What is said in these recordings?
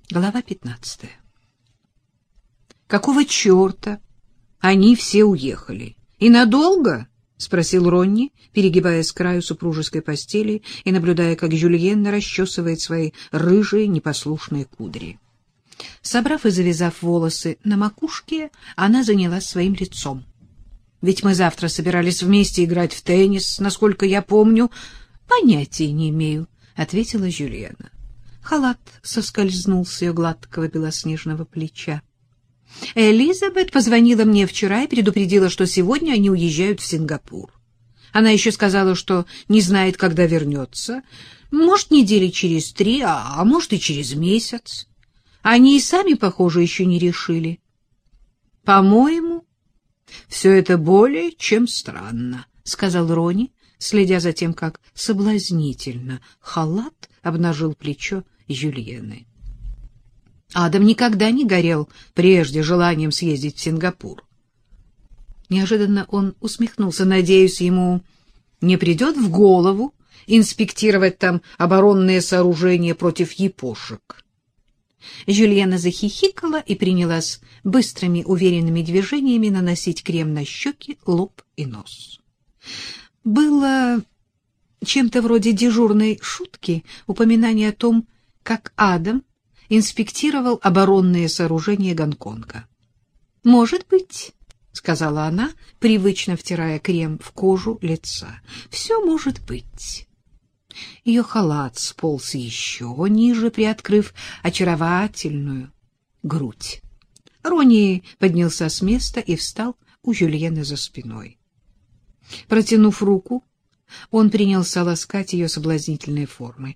Глава 15. «Какого черта они все уехали? И надолго?» — спросил Ронни, перегибаясь к краю супружеской постели и наблюдая, как Жюльенна расчесывает свои рыжие непослушные кудри. Собрав и завязав волосы на макушке, она занялась своим лицом. «Ведь мы завтра собирались вместе играть в теннис, насколько я помню». «Понятия не имею», — ответила Жюльенна. Халат соскользнул с ее гладкого белоснежного плеча. Элизабет позвонила мне вчера и предупредила, что сегодня они уезжают в Сингапур. Она еще сказала, что не знает, когда вернется. Может, недели через 3, а может и через месяц. Они и сами, похоже, еще не решили. По-моему, все это более чем странно, — сказал Ронни, следя за тем, как соблазнительно халат обнажил плечо Жюльенны. Адам никогда не горел прежде желанием съездить в Сингапур. Неожиданно он усмехнулся. Надеюсь, ему не придет в голову инспектировать там оборонные сооружения против япошек. Жюльенна захихикала и принялась быстрыми, уверенными движениями наносить крем на щеки, лоб и нос. Было чем-то вроде дежурной шутки упоминание о том, как Адам инспектировал оборонные сооружения Гонконга. «Может быть», — сказала она, привычно втирая крем в кожу лица, — «все может быть». Ее халат сполз еще ниже, приоткрыв очаровательную грудь. Ронни поднялся с места и встал у Жюльенны за спиной. Протянув руку, он принялся ласкать ее соблазнительной формой.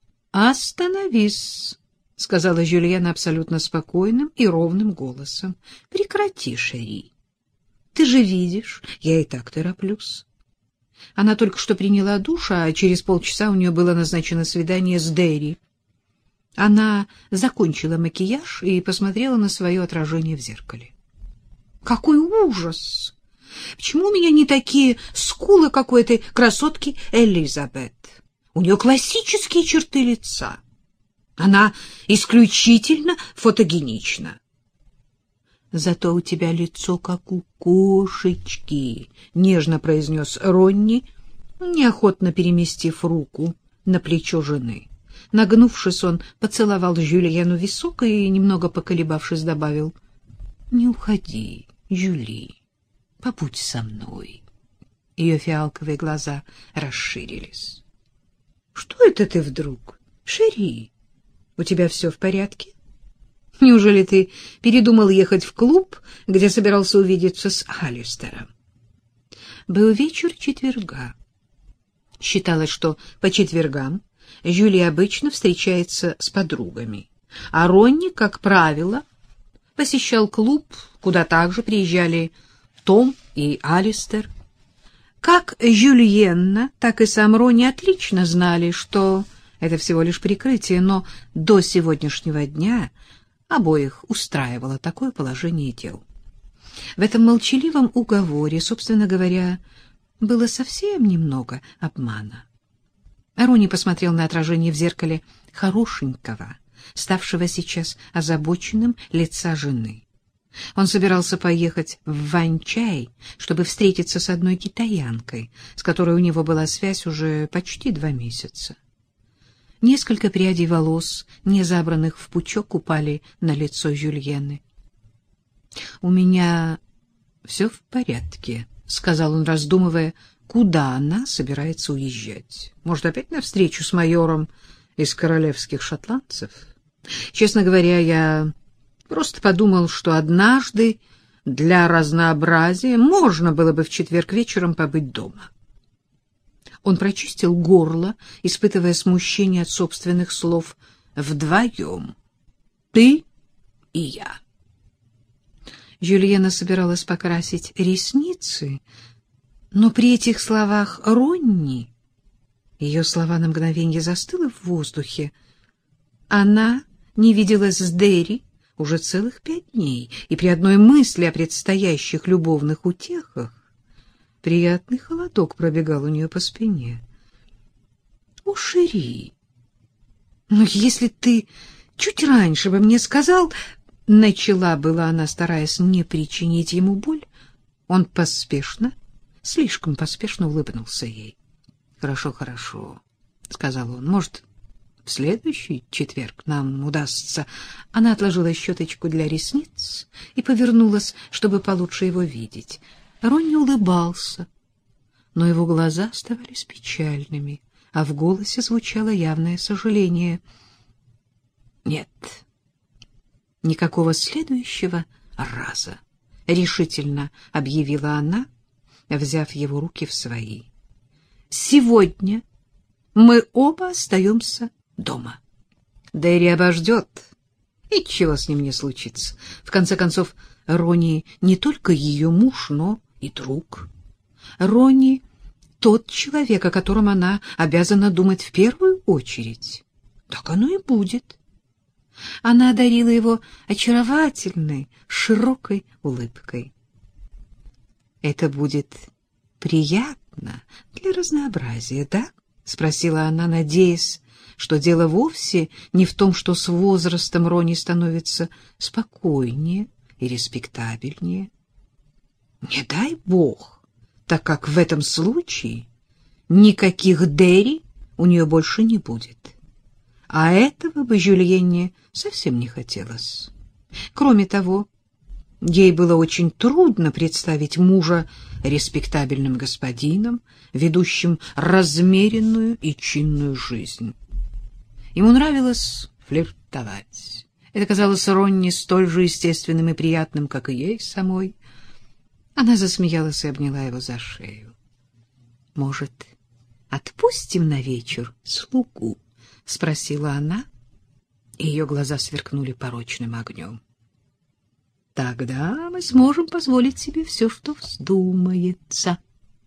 «Остановись», — сказала Жюльенна абсолютно спокойным и ровным голосом. «Прекрати, Шери. Ты же видишь, я и так тороплюсь». Она только что приняла душ, а через полчаса у нее было назначено свидание с Дэри. Она закончила макияж и посмотрела на свое отражение в зеркале. «Какой ужас! Почему у меня не такие скулы, как у этой красотки Элизабет? У нее классические черты лица. Она исключительно фотогенична». «Зато у тебя лицо, как у кошечки», — нежно произнес Ронни, неохотно переместив руку на плечо жены. Нагнувшись, он поцеловал Жюльенну в висок и, немного поколебавшись, добавил: «Не уходи, Жюли, побудь со мной». Ее фиалковые глаза расширились. «Что это ты вдруг, Шери? У тебя все в порядке? Неужели ты передумал ехать в клуб, где собирался увидеться с Алистером?» Был вечер четверга. Считалось, что по четвергам Жюли обычно встречается с подругами, а Ронни, как правило, посещал клуб, куда также приезжали Том и Алистер. Как Жюльенна, так и сам Ронни отлично знали, что это всего лишь прикрытие, но до сегодняшнего дня обоих устраивало такое положение дел. В этом молчаливом уговоре, собственно говоря, было совсем немного обмана. Ронни посмотрел на отражение в зеркале хорошенького, ставшего сейчас озабоченным лица жены. Он собирался поехать в Ванчай, чтобы встретиться с одной китаянкой, с которой у него была связь уже почти 2 месяца. Несколько прядей волос, не забранных в пучок, упали на лицо Жюльенны. «У меня все в порядке», — сказал он, раздумывая, куда она собирается уезжать. «Может, опять на встречу с майором из королевских шотландцев? Честно говоря, я просто подумал, что однажды для разнообразия можно было бы в четверг вечером побыть дома». Он прочистил горло, испытывая смущение от собственных слов. «Вдвоем. Ты и я». Жюльенна собиралась покрасить ресницы, но при этих словах Ронни ее слова на мгновенье застыли в воздухе. Она не виделась с Дэри уже целых 5 дней, и при одной мысли о предстоящих любовных утехах приятный холодок пробегал у нее по спине. — О, Шери, но если ты чуть раньше бы мне сказал, начала была она, стараясь не причинить ему боль. Он поспешно, слишком поспешно улыбнулся ей. Хорошо, хорошо, сказал он. Может, в следующий четверг нам удастся. Она отложила щеточку для ресниц и повернулась, чтобы получше его видеть. Ронни улыбался, но его глаза оставались печальными, а в голосе звучало явное сожаление. Нет, никакого следующего раза, решительно объявила она, взяв его руки в свои. Сегодня мы оба остаемся дома. Дэри обождет. Ничего с ним не случится. В конце концов, Ронни не только ее муж, но и друг. Ронни — тот человек, о котором она обязана думать в первую очередь. Так оно и будет. Она одарила его очаровательной, широкой улыбкой. Это будет приятно для разнообразия, да? — спросила она, надеясь, что дело вовсе не в том, что с возрастом Ронни становится спокойнее и респектабельнее. Не дай бог, так как в этом случае никаких Дэри у нее больше не будет. А этого бы Жюльенне совсем не хотелось. Кроме того, ей было очень трудно представить мужа респектабельным господином, ведущим размеренную и чинную жизнь. Ему нравилось флиртовать. Это казалось Ронни столь же естественным и приятным, как и ей самой. Она засмеялась и обняла его за шею. — Может, отпустим на вечер слугу? — спросила она, и ее глаза сверкнули порочным огнем. — Тогда мы сможем позволить себе все, что вздумается.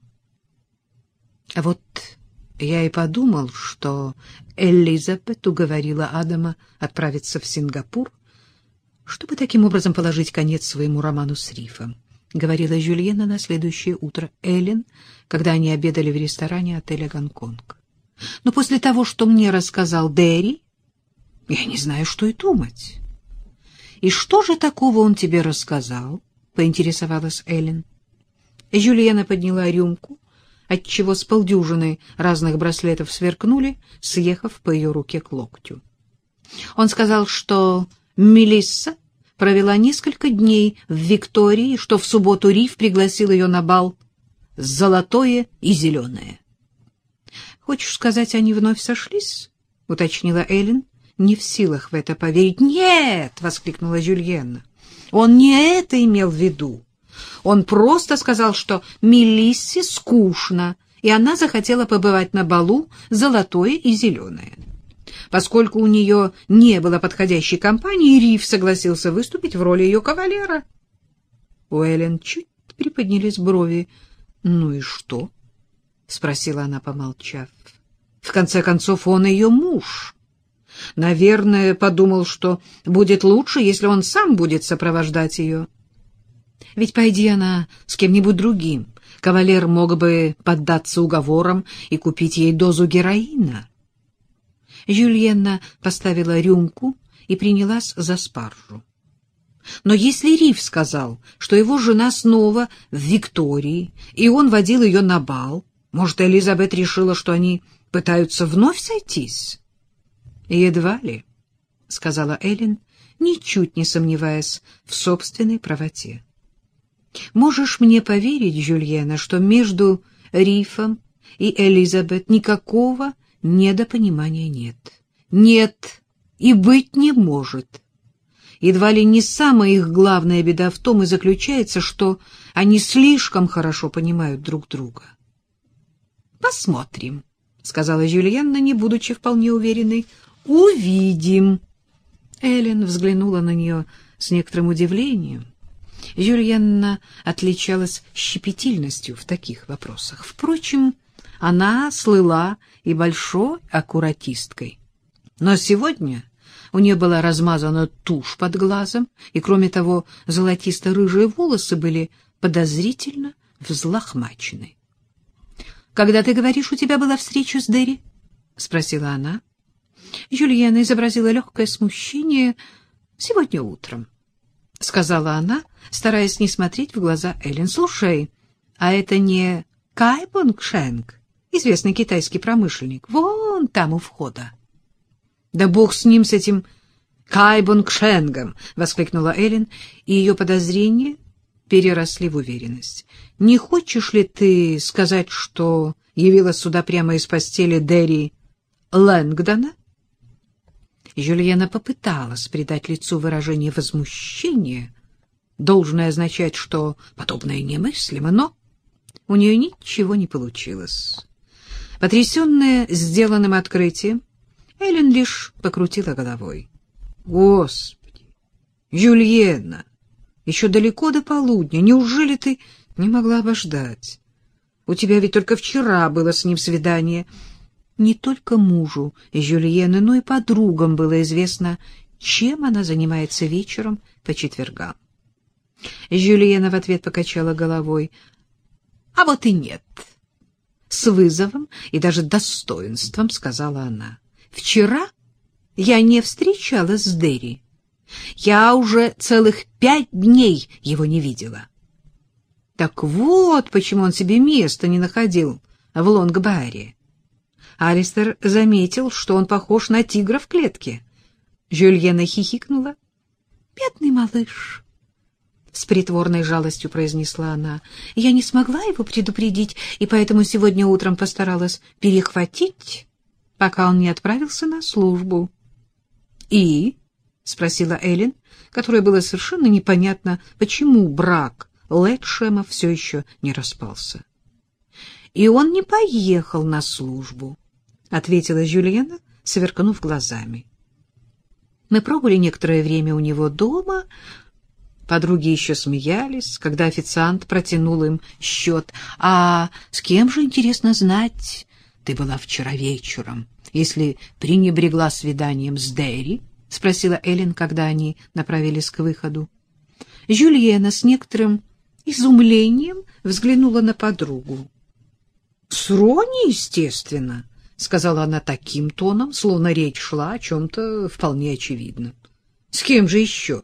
А вот я и подумал, что Элизабет уговорила Адама отправиться в Сингапур, чтобы таким образом положить конец своему роману с Рифом, — говорила Жюльенна на следующее утро Эллен, когда они обедали в ресторане отеля «Гонконг». Но после того, что мне рассказал Дэри, я не знаю, что и думать. — И что же такого он тебе рассказал? — поинтересовалась Эллен. Жюльенна подняла рюмку, отчего с полдюжины разных браслетов сверкнули, съехав по ее руке к локтю. Он сказал, что Мелисса провела несколько дней в Виктории, что в субботу Риф пригласил ее на бал «Золотое и зеленое». — Хочешь сказать, они вновь сошлись? — уточнила Эллен, не в силах в это поверить. — Нет! — воскликнула Жюльенна. — Он не это имел в виду. Он просто сказал, что Мелиссе скучно, и она захотела побывать на балу «Золотое и зеленое». Поскольку у нее не было подходящей компании, Риф согласился выступить в роли ее кавалера. У Эллен чуть приподнялись брови. — Ну и что? — спросила она, помолчав. — В конце концов, он ее муж. Наверное, подумал, что будет лучше, если он сам будет сопровождать ее. Ведь пойди она с кем-нибудь другим, кавалер мог бы поддаться уговорам и купить ей дозу героина. Жюльенна поставила рюмку и принялась за спаржу. Но если Риф сказал, что его жена снова в Виктории, и он водил ее на бал, может, Элизабет решила, что они пытаются вновь сойтись? — Едва ли, — сказала Эллен, ничуть не сомневаясь в собственной правоте. — Можешь мне поверить, Жюльенна, что между Рифом и Элизабет никакого недопонимания нет. Нет и быть не может. Едва ли не самая их главная беда в том и заключается, что они слишком хорошо понимают друг друга. — Посмотрим, — сказала Жюльенна, не будучи вполне уверенной. — Увидим. Эллен взглянула на нее с некоторым удивлением. Жюльенна отличалась щепетильностью в таких вопросах. Впрочем, она слыла и большой аккуратисткой. Но сегодня у нее была размазана тушь под глазом, и, кроме того, золотисто-рыжие волосы были подозрительно взлохмачены. — Когда, ты говоришь, у тебя была встреча с Дэри? — спросила она. Жюльена изобразила легкое смущение. «Сегодня утром», — сказала она, стараясь не смотреть в глаза Эллен. «Слушай, а это не Кай Бонгшенк, известный китайский промышленник, вон там у входа?» «Да бог с ним, с этим Кай Бонгшенгом!» — воскликнула Эллен, и ее подозрения переросли в уверенность. «Не хочешь ли ты сказать, что явилась сюда прямо из постели Дерри Лэнгдона?» Жюльена попыталась придать лицу выражение возмущения, должное означать, что подобное немыслимо, но у нее ничего не получилось. Потрясенная сделанным открытием, Эллен лишь покрутила головой. «Господи, Жюльена, еще далеко до полудня. Неужели ты не могла обождать? У тебя ведь только вчера было с ним свидание». Не только мужу Жюльены, но и подругам было известно, чем она занимается вечером по четвергам. Жюльена в ответ покачала головой. «А вот и нет», — с вызовом и даже достоинством сказала она. «Вчера я не встречалась с Дерри. Я уже целых 5 дней его не видела». Так вот, почему он себе места не находил в Лонг-Барре. Алистер заметил, что он похож на тигра в клетке. Жюльена хихикнула. «Бедный малыш», — с притворной жалостью произнесла она. «Я не смогла его предупредить, и поэтому сегодня утром постаралась перехватить, пока он не отправился на службу». «И?» — спросила Эллен, которой было совершенно непонятно, почему брак Лэтшема все еще не распался. «И он не поехал на службу», — ответила Жюльена, сверкнув глазами. «Мы пробыли некоторое время у него дома». Подруги еще смеялись, когда официант протянул им счет. «А с кем же, интересно знать, ты была вчера вечером, если пренебрегла свиданием с Дерри?» — спросила Эллен, когда они направились к выходу. Жюльена с некоторым изумлением взглянула на подругу. «С Ронни, естественно», — сказала она таким тоном, словно речь шла о чем-то вполне очевидном. «С кем же еще?»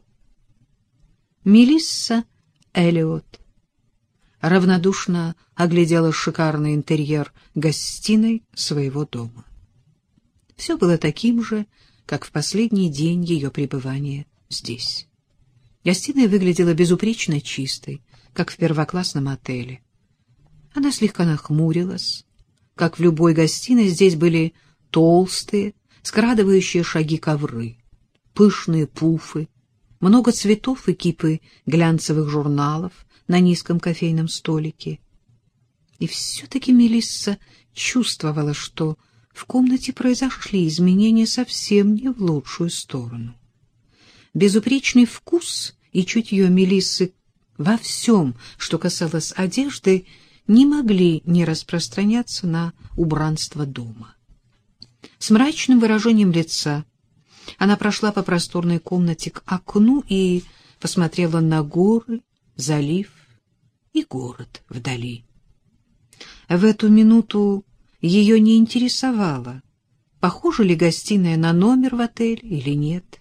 Мелисса Эллиот равнодушно оглядела шикарный интерьер гостиной своего дома. Все было таким же, как в последний день ее пребывания здесь. Гостиная выглядела безупречно чистой, как в первоклассном отеле. Она слегка нахмурилась. Как в любой гостиной, здесь были толстые, скрадывающие шаги ковры, пышные пуфы, много цветов и кипы глянцевых журналов на низком кофейном столике. И все-таки Мелисса чувствовала, что в комнате произошли изменения совсем не в лучшую сторону. Безупречный вкус и чутье Мелиссы во всем, что касалось одежды, не могли не распространяться на убранство дома. С мрачным выражением лица она прошла по просторной комнате к окну и посмотрела на горы, залив и город вдали. В эту минуту ее не интересовало, похожа ли гостиная на номер в отеле или нет.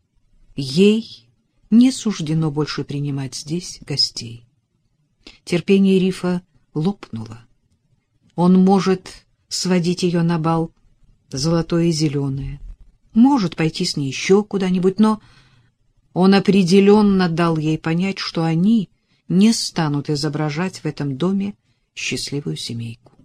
Ей не суждено больше принимать здесь гостей. Терпение Рифа лопнуло. Он может сводить ее на бал золотое и зеленое, может пойти с ней еще куда-нибудь, но он определенно дал ей понять, что они не станут изображать в этом доме счастливую семейку.